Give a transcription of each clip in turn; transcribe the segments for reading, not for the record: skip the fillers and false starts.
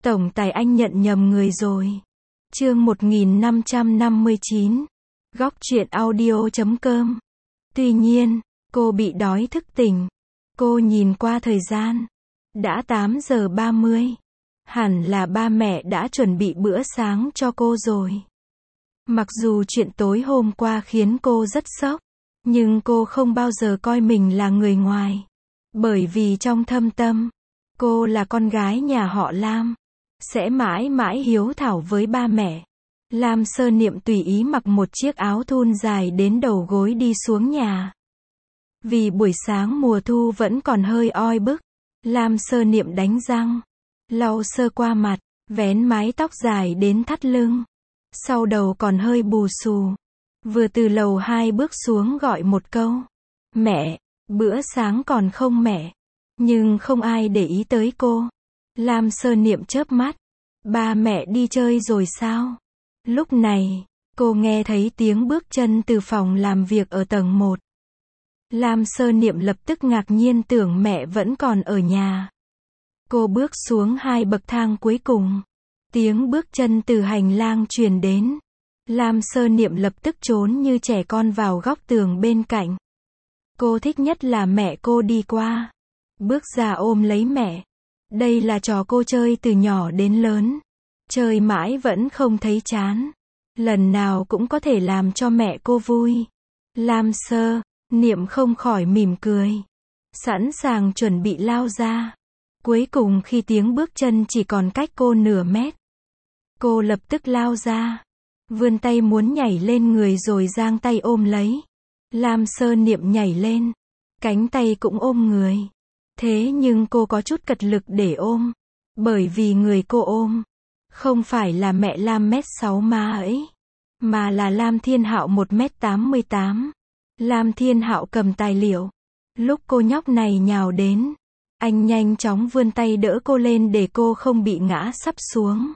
Tổng tài anh nhận nhầm người rồi. Chương 1559. Góc truyện audio.com. Tuy nhiên, cô bị đói thức tỉnh. Cô nhìn qua thời gian. Đã 8 giờ 30. Hẳn là ba mẹ đã chuẩn bị bữa sáng cho cô rồi. Mặc dù chuyện tối hôm qua khiến cô rất sốc, nhưng cô không bao giờ coi mình là người ngoài. Bởi vì trong thâm tâm, cô là con gái nhà họ Lam, sẽ mãi mãi hiếu thảo với ba mẹ. Lam Sơ Niệm tùy ý mặc một chiếc áo thun dài đến đầu gối đi xuống nhà. Vì buổi sáng mùa thu vẫn còn hơi oi bức, Lam Sơ Niệm đánh răng, lau sơ qua mặt, vén mái tóc dài đến thắt lưng. Sau đầu còn hơi bù xù. Vừa từ lầu 2 bước xuống gọi một câu. Mẹ, bữa sáng còn không mẹ? Nhưng không ai để ý tới cô. Lam Sơ Niệm chớp mắt. Ba mẹ đi chơi rồi sao? Lúc này, cô nghe thấy tiếng bước chân từ phòng làm việc ở tầng 1. Lam Sơ Niệm lập tức ngạc nhiên tưởng mẹ vẫn còn ở nhà. Cô bước xuống 2 bậc thang cuối cùng. Tiếng bước chân từ hành lang truyền đến. Lam Sơ Niệm lập tức trốn như trẻ con vào góc tường bên cạnh. Cô thích nhất là mẹ cô đi qua. Bước ra ôm lấy mẹ. Đây là trò cô chơi từ nhỏ đến lớn. Chơi mãi vẫn không thấy chán. Lần nào cũng có thể làm cho mẹ cô vui. Lam Sơ Niệm không khỏi mỉm cười. Sẵn sàng chuẩn bị lao ra. Cuối cùng khi tiếng bước chân chỉ còn cách cô nửa mét. Cô lập tức lao ra. Vươn tay muốn nhảy lên người rồi giang tay ôm lấy. Lam Sơ Niệm nhảy lên. Cánh tay cũng ôm người. Thế nhưng cô có chút cật lực để ôm. Bởi vì người cô ôm không phải là mẹ Lam 1m6 má ấy, mà là Lam Thiên Hạo 1m88. Lam Thiên Hạo cầm tài liệu. Lúc cô nhóc này nhào đến, anh nhanh chóng vươn tay đỡ cô lên để cô không bị ngã sắp xuống.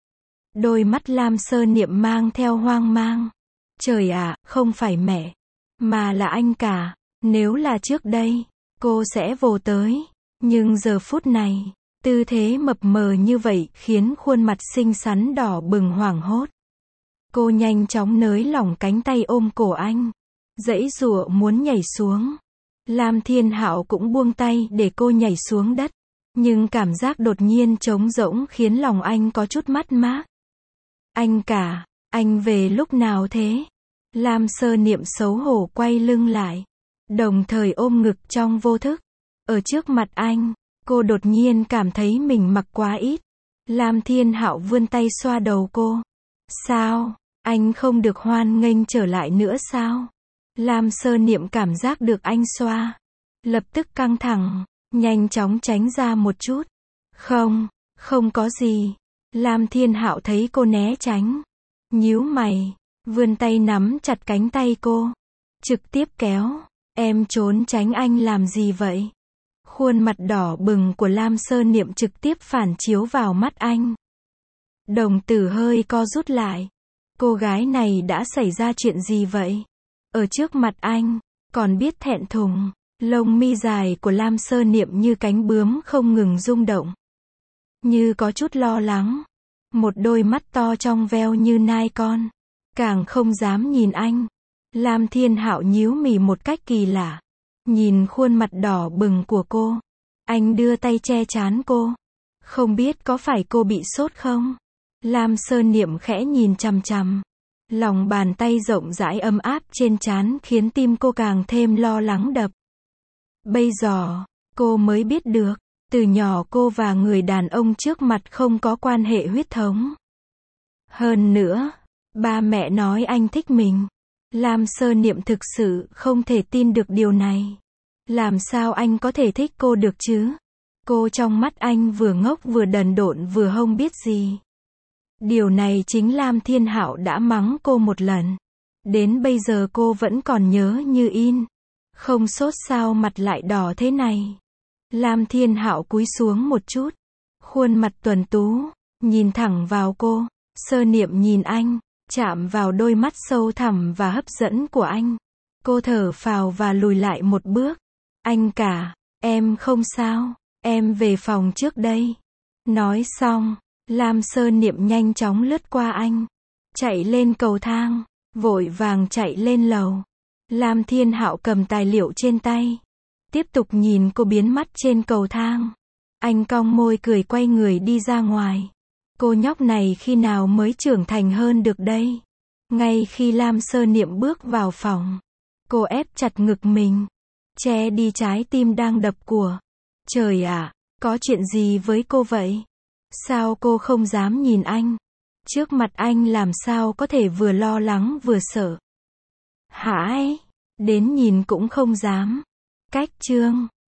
Đôi mắt Lam Sơ Niệm mang theo hoang mang. Trời ạ, không phải mẹ, mà là anh cả. Nếu là trước đây, cô sẽ vồ tới. Nhưng giờ phút này, tư thế mập mờ như vậy khiến khuôn mặt xinh xắn đỏ bừng hoảng hốt. Cô nhanh chóng nới lỏng cánh tay ôm cổ anh. Giãy giụa muốn nhảy xuống. Lam Thiên Hạo cũng buông tay để cô nhảy xuống đất. Nhưng cảm giác đột nhiên trống rỗng khiến lòng anh có chút mất mát. Anh cả, anh về lúc nào thế? Lam Sơ Niệm xấu hổ quay lưng lại. Đồng thời ôm ngực trong vô thức. Ở trước mặt anh, cô đột nhiên cảm thấy mình mặc quá ít. Lam Thiên Hạo vươn tay xoa đầu cô. Sao? Anh không được hoan nghênh trở lại nữa sao? Lam Sơ Niệm cảm giác được anh xoa. Lập tức căng thẳng, nhanh chóng tránh ra một chút. Không có gì. Lam Thiên Hạo thấy cô né tránh. Nhíu mày, vươn tay nắm chặt cánh tay cô. Trực tiếp kéo. Em trốn tránh anh làm gì vậy? Khuôn mặt đỏ bừng của Lam Sơ Niệm trực tiếp phản chiếu vào mắt anh. Đồng tử hơi co rút lại. Cô gái này đã xảy ra chuyện gì vậy? Ở trước mặt anh, còn biết thẹn thùng. Lông mi dài của Lam Sơ Niệm như cánh bướm không ngừng rung động. Như có chút lo lắng. Một đôi mắt to trong veo như nai con. Càng không dám nhìn anh. Lam Thiên Hạo nhíu mày một cách kỳ lạ. Nhìn khuôn mặt đỏ bừng của cô. Anh đưa tay che trán cô. Không biết có phải cô bị sốt không? Lam Sơ Niệm khẽ nhìn chằm chằm. Lòng bàn tay rộng rãi ấm áp trên trán khiến tim cô càng thêm lo lắng đập. Bây giờ, cô mới biết được, từ nhỏ cô và người đàn ông trước mặt không có quan hệ huyết thống. Hơn nữa, ba mẹ nói anh thích mình. Lam Sơ Niệm thực sự không thể tin được điều này. Làm sao anh có thể thích cô được chứ? Cô trong mắt anh vừa ngốc vừa đần độn vừa không biết gì. Điều này chính Lam Thiên Hạo đã mắng cô một lần. Đến bây giờ cô vẫn còn nhớ như in. Không sốt sao mặt lại đỏ thế này. Lam Thiên Hạo cúi xuống một chút. Khuôn mặt tuấn tú, nhìn thẳng vào cô. Sơ Niệm nhìn anh, chạm vào đôi mắt sâu thẳm và hấp dẫn của anh. Cô thở phào và lùi lại một bước. Anh cả, em không sao, em về phòng trước đây. Nói xong, Lam Sơ Niệm nhanh chóng lướt qua anh, chạy lên cầu thang, vội vàng chạy lên lầu. Lam Thiên Hạo cầm tài liệu trên tay, tiếp tục nhìn cô biến mất trên cầu thang. Anh cong môi cười quay người đi ra ngoài. Cô nhóc này khi nào mới trưởng thành hơn được đây? Ngay khi Lam Sơ Niệm bước vào phòng, cô ép chặt ngực mình, che đi trái tim đang đập của. Trời ạ, có chuyện gì với cô vậy? Sao cô không dám nhìn anh? Trước mặt anh làm sao có thể vừa lo lắng vừa sợ? Hả ấy? Đến nhìn cũng không dám. Cách chương